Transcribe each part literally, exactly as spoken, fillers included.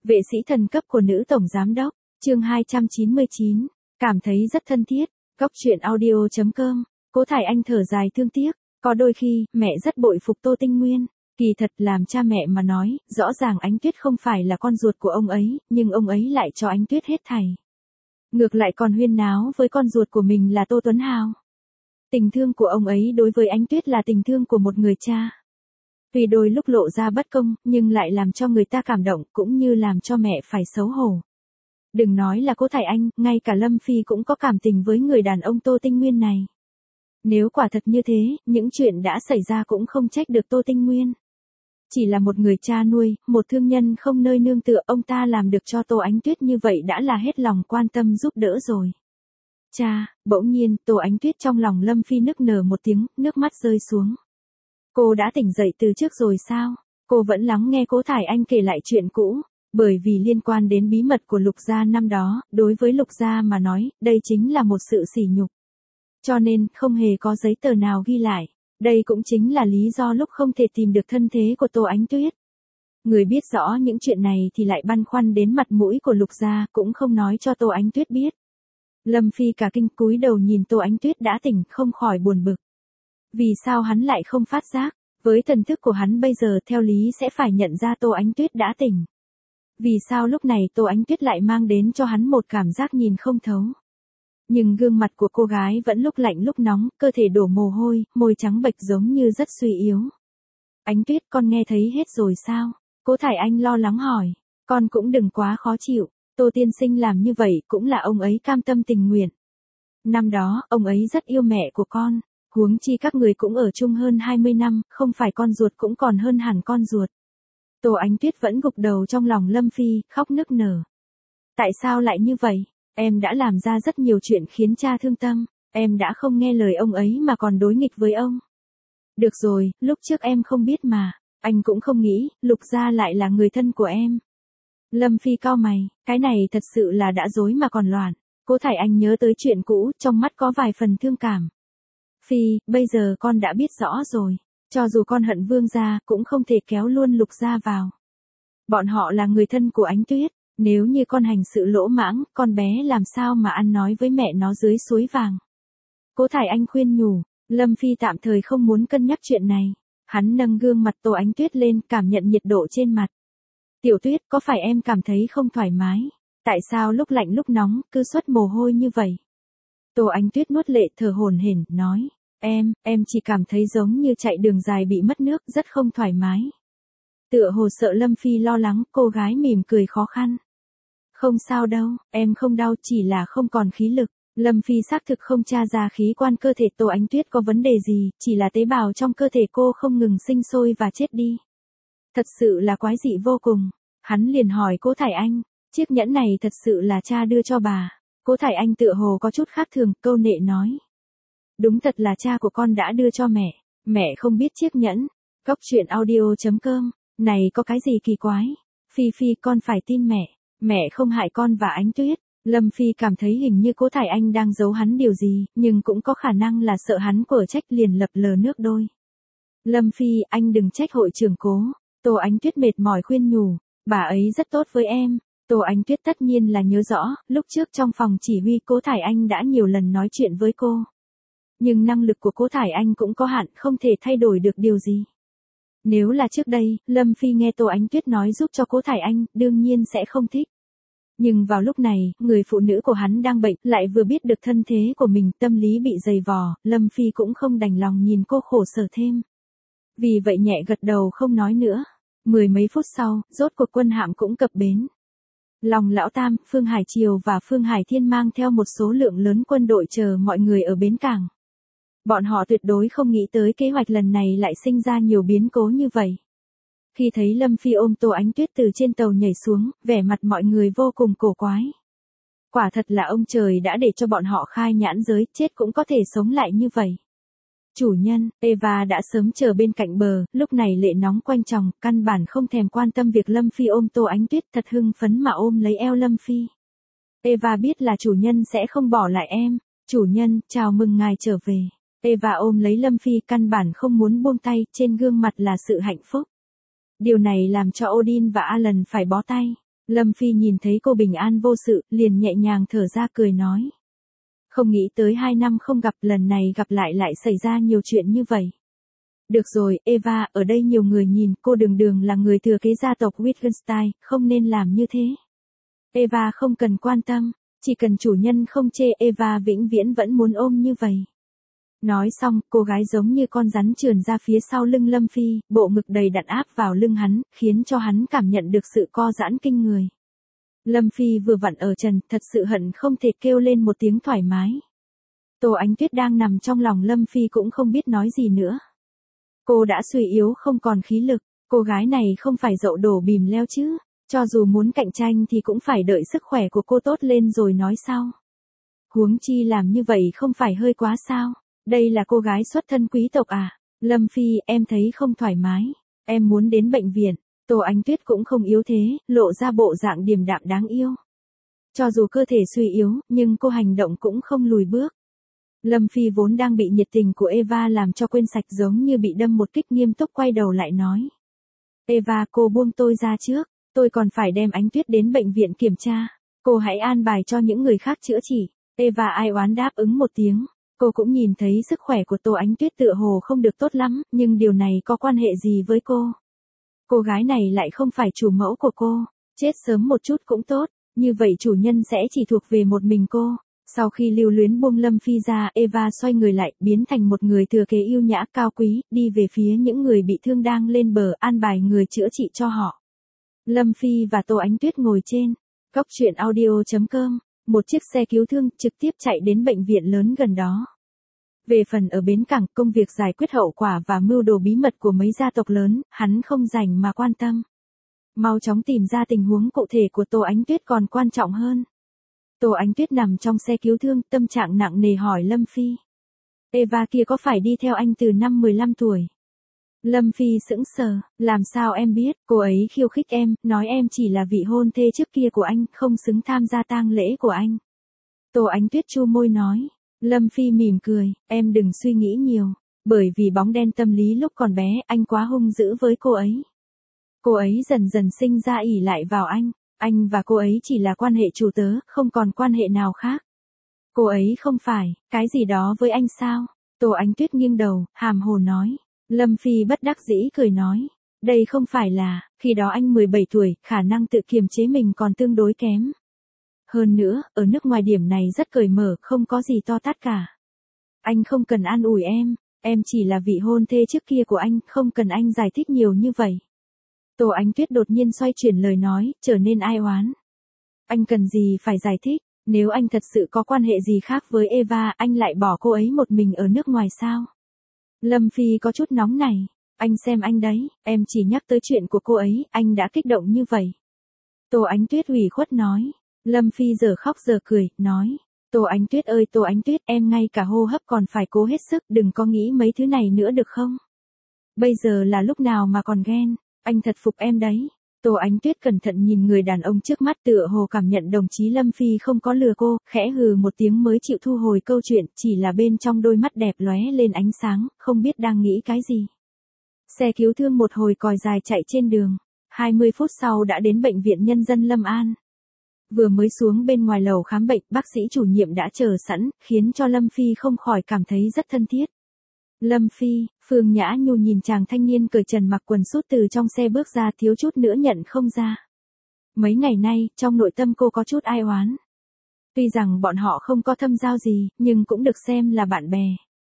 Vệ sĩ thần cấp của nữ tổng giám đốc, chương hai trăm chín mươi chín, cảm thấy rất thân thiết, góc truyện audio chấm com, Cố Thải Anh thở dài thương tiếc, có đôi khi, mẹ rất bội phục Tô Tinh Nguyên, kỳ thật làm cha mẹ mà nói, rõ ràng Ánh Tuyết không phải là con ruột của ông ấy, nhưng ông ấy lại cho Ánh Tuyết hết thảy. Ngược lại còn huyên náo với con ruột của mình là Tô Tuấn Hào. Tình thương của ông ấy đối với Ánh Tuyết là tình thương của một người cha. Vì đôi lúc lộ ra bất công, nhưng lại làm cho người ta cảm động, cũng như làm cho mẹ phải xấu hổ. Đừng nói là Cố Thải Anh, ngay cả Lâm Phi cũng có cảm tình với người đàn ông Tô Tinh Nguyên này. Nếu quả thật như thế, những chuyện đã xảy ra cũng không trách được Tô Tinh Nguyên. Chỉ là một người cha nuôi, một thương nhân không nơi nương tựa, ông ta làm được cho Tô Ánh Tuyết như vậy đã là hết lòng quan tâm giúp đỡ rồi. Cha, bỗng nhiên, Tô Ánh Tuyết trong lòng Lâm Phi nức nở một tiếng, nước mắt rơi xuống. Cô đã tỉnh dậy từ trước rồi sao? Cô vẫn lắng nghe Cố Thải Anh kể lại chuyện cũ, bởi vì liên quan đến bí mật của Lục Gia năm đó, đối với Lục Gia mà nói, đây chính là một sự sỉ nhục. Cho nên, không hề có giấy tờ nào ghi lại. Đây cũng chính là lý do lúc không thể tìm được thân thế của Tô Ánh Tuyết. Người biết rõ những chuyện này thì lại băn khoăn đến mặt mũi của Lục Gia, cũng không nói cho Tô Ánh Tuyết biết. Lâm Phi cả kinh cúi đầu nhìn Tô Ánh Tuyết đã tỉnh, không khỏi buồn bực. Vì sao hắn lại không phát giác? Với thần thức của hắn bây giờ theo lý sẽ phải nhận ra Tô Ánh Tuyết đã tỉnh. Vì sao lúc này Tô Ánh Tuyết lại mang đến cho hắn một cảm giác nhìn không thấu? Nhưng gương mặt của cô gái vẫn lúc lạnh lúc nóng, cơ thể đổ mồ hôi, môi trắng bệch giống như rất suy yếu. Ánh Tuyết, con nghe thấy hết rồi sao? Cố Thải Anh lo lắng hỏi. Con cũng đừng quá khó chịu, Tô tiên sinh làm như vậy cũng là ông ấy cam tâm tình nguyện. Năm đó, ông ấy rất yêu mẹ của con. Huống chi các người cũng ở chung hơn hai mươi năm, không phải con ruột cũng còn hơn hẳn con ruột. Tô Ánh Tuyết vẫn gục đầu trong lòng Lâm Phi, khóc nức nở. Tại sao lại như vậy? Em đã làm ra rất nhiều chuyện khiến cha thương tâm, em đã không nghe lời ông ấy mà còn đối nghịch với ông. Được rồi, lúc trước em không biết mà, anh cũng không nghĩ, Lục Gia lại là người thân của em. Lâm Phi cau mày, cái này thật sự là đã dối mà còn loạn. Cố Thải Anh nhớ tới chuyện cũ, trong mắt có vài phần thương cảm. Phi, bây giờ con đã biết rõ rồi, cho dù con hận Vương gia, cũng không thể kéo luôn Lục Gia vào. Bọn họ là người thân của Ánh Tuyết, nếu như con hành sự lỗ mãng, con bé làm sao mà ăn nói với mẹ nó dưới suối vàng. Cố Thải Anh khuyên nhủ, Lâm Phi tạm thời không muốn cân nhắc chuyện này. Hắn nâng gương mặt Tô Ánh Tuyết lên, cảm nhận nhiệt độ trên mặt. Tiểu Tuyết, có phải em cảm thấy không thoải mái? Tại sao lúc lạnh lúc nóng, cứ xuất mồ hôi như vậy? Tô Ánh Tuyết nuốt lệ thở hổn hển, nói, em, em chỉ cảm thấy giống như chạy đường dài bị mất nước, rất không thoải mái. Tựa hồ sợ Lâm Phi lo lắng, cô gái mỉm cười khó khăn. Không sao đâu, em không đau, chỉ là không còn khí lực. Lâm Phi xác thực không tra ra khí quan cơ thể Tô Ánh Tuyết có vấn đề gì, chỉ là tế bào trong cơ thể cô không ngừng sinh sôi và chết đi. Thật sự là quái dị vô cùng. Hắn liền hỏi Cố Thải Anh, chiếc nhẫn này thật sự là cha đưa cho bà. Cố Thải Anh tựa hồ có chút khác thường, câu nệ nói. Đúng thật là cha của con đã đưa cho mẹ, mẹ không biết chiếc nhẫn. Góc truyện audio chấm com, này có cái gì kỳ quái? Phi Phi, con phải tin mẹ, mẹ không hại con và Ánh Tuyết. Lâm Phi cảm thấy hình như Cố Thải Anh đang giấu hắn điều gì, nhưng cũng có khả năng là sợ hắn quở trách, liền lập lờ nước đôi. Lâm Phi, anh đừng trách hội trưởng Cố. Tô Ánh Tuyết mệt mỏi khuyên nhủ, bà ấy rất tốt với em. Tô Ánh Tuyết tất nhiên là nhớ rõ, lúc trước trong phòng chỉ huy Cố Thải Anh đã nhiều lần nói chuyện với cô. Nhưng năng lực của Cố Thải Anh cũng có hạn, không thể thay đổi được điều gì. Nếu là trước đây, Lâm Phi nghe Tô Ánh Tuyết nói giúp cho Cố Thải Anh, đương nhiên sẽ không thích. Nhưng vào lúc này, người phụ nữ của hắn đang bệnh, lại vừa biết được thân thế của mình, tâm lý bị dày vò, Lâm Phi cũng không đành lòng nhìn cô khổ sở thêm. Vì vậy nhẹ gật đầu không nói nữa. Mười mấy phút sau, rốt cuộc quân hạm cũng cập bến. Long Lão Tam, Phương Hải Triều và Phương Hải Thiên mang theo một số lượng lớn quân đội chờ mọi người ở bến cảng. Bọn họ tuyệt đối không nghĩ tới kế hoạch lần này lại sinh ra nhiều biến cố như vậy. Khi thấy Lâm Phi ôm Tô Ánh Tuyết từ trên tàu nhảy xuống, vẻ mặt mọi người vô cùng cổ quái. Quả thật là ông trời đã để cho bọn họ khai nhãn giới, chết cũng có thể sống lại như vậy. Chủ nhân, Eva đã sớm chờ bên cạnh bờ, lúc này lệ nóng quanh chồng, căn bản không thèm quan tâm việc Lâm Phi ôm Tô Ánh Tuyết, thật hưng phấn mà ôm lấy eo Lâm Phi. Eva biết là chủ nhân sẽ không bỏ lại em. Chủ nhân, chào mừng ngài trở về. Eva ôm lấy Lâm Phi, căn bản không muốn buông tay, trên gương mặt là sự hạnh phúc. Điều này làm cho Odin và Alan phải bó tay. Lâm Phi nhìn thấy cô bình an vô sự, liền nhẹ nhàng thở ra cười nói. Không nghĩ tới hai năm không gặp, lần này gặp lại lại xảy ra nhiều chuyện như vậy. Được rồi, Eva, ở đây nhiều người nhìn, cô đường đường là người thừa kế gia tộc Wittgenstein, không nên làm như thế. Eva không cần quan tâm, chỉ cần chủ nhân không chê, Eva vĩnh viễn vẫn muốn ôm như vậy. Nói xong, cô gái giống như con rắn trườn ra phía sau lưng Lâm Phi, bộ ngực đầy đặn áp vào lưng hắn, khiến cho hắn cảm nhận được sự co giãn kinh người. Lâm Phi vừa vặn ở trần, thật sự hận không thể kêu lên một tiếng thoải mái. Tô Ánh Tuyết đang nằm trong lòng Lâm Phi cũng không biết nói gì nữa. Cô đã suy yếu không còn khí lực, cô gái này không phải dậu đổ bìm leo chứ, cho dù muốn cạnh tranh thì cũng phải đợi sức khỏe của cô tốt lên rồi nói sau. Huống chi làm như vậy không phải hơi quá sao, đây là cô gái xuất thân quý tộc à, Lâm Phi em thấy không thoải mái, em muốn đến bệnh viện. Tô Ánh Tuyết cũng không yếu thế, lộ ra bộ dạng điềm đạm đáng yêu. Cho dù cơ thể suy yếu, nhưng cô hành động cũng không lùi bước. Lâm Phi vốn đang bị nhiệt tình của Eva làm cho quên sạch, giống như bị đâm một kích, nghiêm túc quay đầu lại nói. Eva, cô buông tôi ra trước, tôi còn phải đem Ánh Tuyết đến bệnh viện kiểm tra. Cô hãy an bài cho những người khác chữa trị. Eva ai oán đáp ứng một tiếng. Cô cũng nhìn thấy sức khỏe của Tô Ánh Tuyết tựa hồ không được tốt lắm, nhưng điều này có quan hệ gì với cô? Cô gái này lại không phải chủ mẫu của cô, chết sớm một chút cũng tốt, như vậy chủ nhân sẽ chỉ thuộc về một mình cô. Sau khi lưu luyến buông Lâm Phi ra, Eva xoay người lại, biến thành một người thừa kế yêu nhã cao quý, đi về phía những người bị thương đang lên bờ, an bài người chữa trị cho họ. Lâm Phi và Tô Ánh Tuyết ngồi trên góc truyện audio chấm com, một chiếc xe cứu thương trực tiếp chạy đến bệnh viện lớn gần đó. Về phần ở bến cảng, công việc giải quyết hậu quả và mưu đồ bí mật của mấy gia tộc lớn, hắn không rảnh mà quan tâm. Mau chóng tìm ra tình huống cụ thể của Tô Ánh Tuyết còn quan trọng hơn. Tô Ánh Tuyết nằm trong xe cứu thương, tâm trạng nặng nề hỏi Lâm Phi. Eva kia có phải đi theo anh từ năm mười lăm tuổi? Lâm Phi sững sờ, làm sao em biết, cô ấy khiêu khích em, nói em chỉ là vị hôn thê trước kia của anh, không xứng tham gia tang lễ của anh. Tô Ánh Tuyết chu môi nói. Lâm Phi mỉm cười, em đừng suy nghĩ nhiều, bởi vì bóng đen tâm lý lúc còn bé, anh quá hung dữ với cô ấy. Cô ấy dần dần sinh ra ỷ lại vào anh, anh và cô ấy chỉ là quan hệ chủ tớ, không còn quan hệ nào khác. Cô ấy không phải, cái gì đó với anh sao? Tô Ánh Tuyết nghiêng đầu, hàm hồ nói. Lâm Phi bất đắc dĩ cười nói. Đây không phải là, khi đó anh mười bảy tuổi, khả năng tự kiềm chế mình còn tương đối kém. Hơn nữa, ở nước ngoài điểm này rất cởi mở, không có gì to tát cả. Anh không cần an ủi em, em chỉ là vị hôn thê trước kia của anh, không cần anh giải thích nhiều như vậy. Tô Ánh Tuyết đột nhiên xoay chuyển lời nói, trở nên ai oán. Anh cần gì phải giải thích, nếu anh thật sự có quan hệ gì khác với Eva, anh lại bỏ cô ấy một mình ở nước ngoài sao? Lâm Phi có chút nóng này, anh xem anh đấy, em chỉ nhắc tới chuyện của cô ấy, anh đã kích động như vậy. Tô Ánh Tuyết ủy khuất nói. Lâm Phi giờ khóc giờ cười, nói. Tô Ánh Tuyết ơi Tô Ánh Tuyết, em ngay cả hô hấp còn phải cố hết sức, đừng có nghĩ mấy thứ này nữa được không? Bây giờ là lúc nào mà còn ghen, anh thật phục em đấy. Tô Ánh Tuyết cẩn thận nhìn người đàn ông trước mắt, tựa hồ cảm nhận đồng chí Lâm Phi không có lừa cô, khẽ hừ một tiếng mới chịu thu hồi câu chuyện, chỉ là bên trong đôi mắt đẹp lóe lên ánh sáng, không biết đang nghĩ cái gì. Xe cứu thương một hồi còi dài chạy trên đường, hai mươi phút sau đã đến bệnh viện nhân dân Lâm An. Vừa mới xuống bên ngoài lầu khám bệnh, bác sĩ chủ nhiệm đã chờ sẵn, khiến cho Lâm Phi không khỏi cảm thấy rất thân thiết. Lâm Phi, Phương Nhã Nhu nhìn chàng thanh niên cởi trần mặc quần sút từ trong xe bước ra, thiếu chút nữa nhận không ra. Mấy ngày nay, trong nội tâm cô có chút ai oán. Tuy rằng bọn họ không có thâm giao gì, nhưng cũng được xem là bạn bè.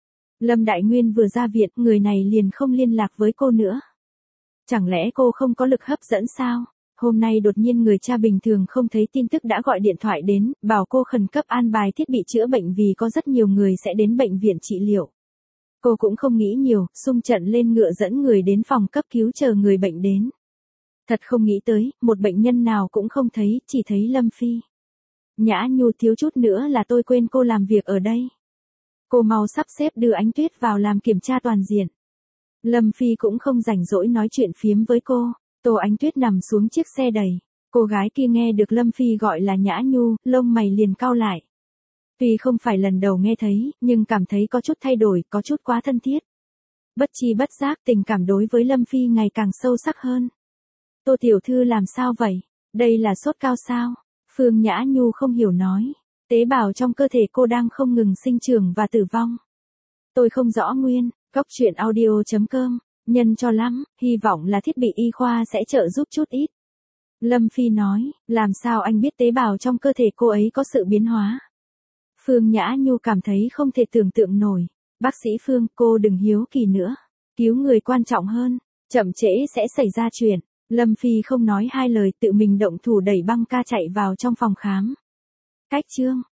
Lâm Đại Nguyên vừa ra viện, người này liền không liên lạc với cô nữa. Chẳng lẽ cô không có lực hấp dẫn sao? Hôm nay đột nhiên người cha bình thường không thấy tin tức đã gọi điện thoại đến, bảo cô khẩn cấp an bài thiết bị chữa bệnh vì có rất nhiều người sẽ đến bệnh viện trị liệu. Cô cũng không nghĩ nhiều, xung trận lên ngựa dẫn người đến phòng cấp cứu chờ người bệnh đến. Thật không nghĩ tới, một bệnh nhân nào cũng không thấy, chỉ thấy Lâm Phi. Nhã Nhu, thiếu chút nữa là tôi quên cô làm việc ở đây. Cô mau sắp xếp đưa Ánh Tuyết vào làm kiểm tra toàn diện. Lâm Phi cũng không rảnh rỗi nói chuyện phiếm với cô. Tô Ánh Tuyết nằm xuống chiếc xe đẩy. Cô gái kia nghe được Lâm Phi gọi là Nhã Nhu, lông mày liền cau lại. Tuy không phải lần đầu nghe thấy, nhưng cảm thấy có chút thay đổi, có chút quá thân thiết. Bất chi bất giác tình cảm đối với Lâm Phi ngày càng sâu sắc hơn. Tô tiểu thư làm sao vậy? Đây là sốt cao sao? Phương Nhã Nhu không hiểu nói. Tế bào trong cơ thể cô đang không ngừng sinh trưởng và tử vong. Tôi không rõ nguyên, góc chuyện audio.com, nhân cho lắm, hy vọng là thiết bị y khoa sẽ trợ giúp chút ít. Lâm Phi nói, làm sao anh biết tế bào trong cơ thể cô ấy có sự biến hóa? Phương Nhã Nhu cảm thấy không thể tưởng tượng nổi. Bác sĩ Phương, cô đừng hiếu kỳ nữa. Cứu người quan trọng hơn, chậm trễ sẽ xảy ra chuyện. Lâm Phi không nói hai lời tự mình động thủ đẩy băng ca chạy vào trong phòng khám. Cách chương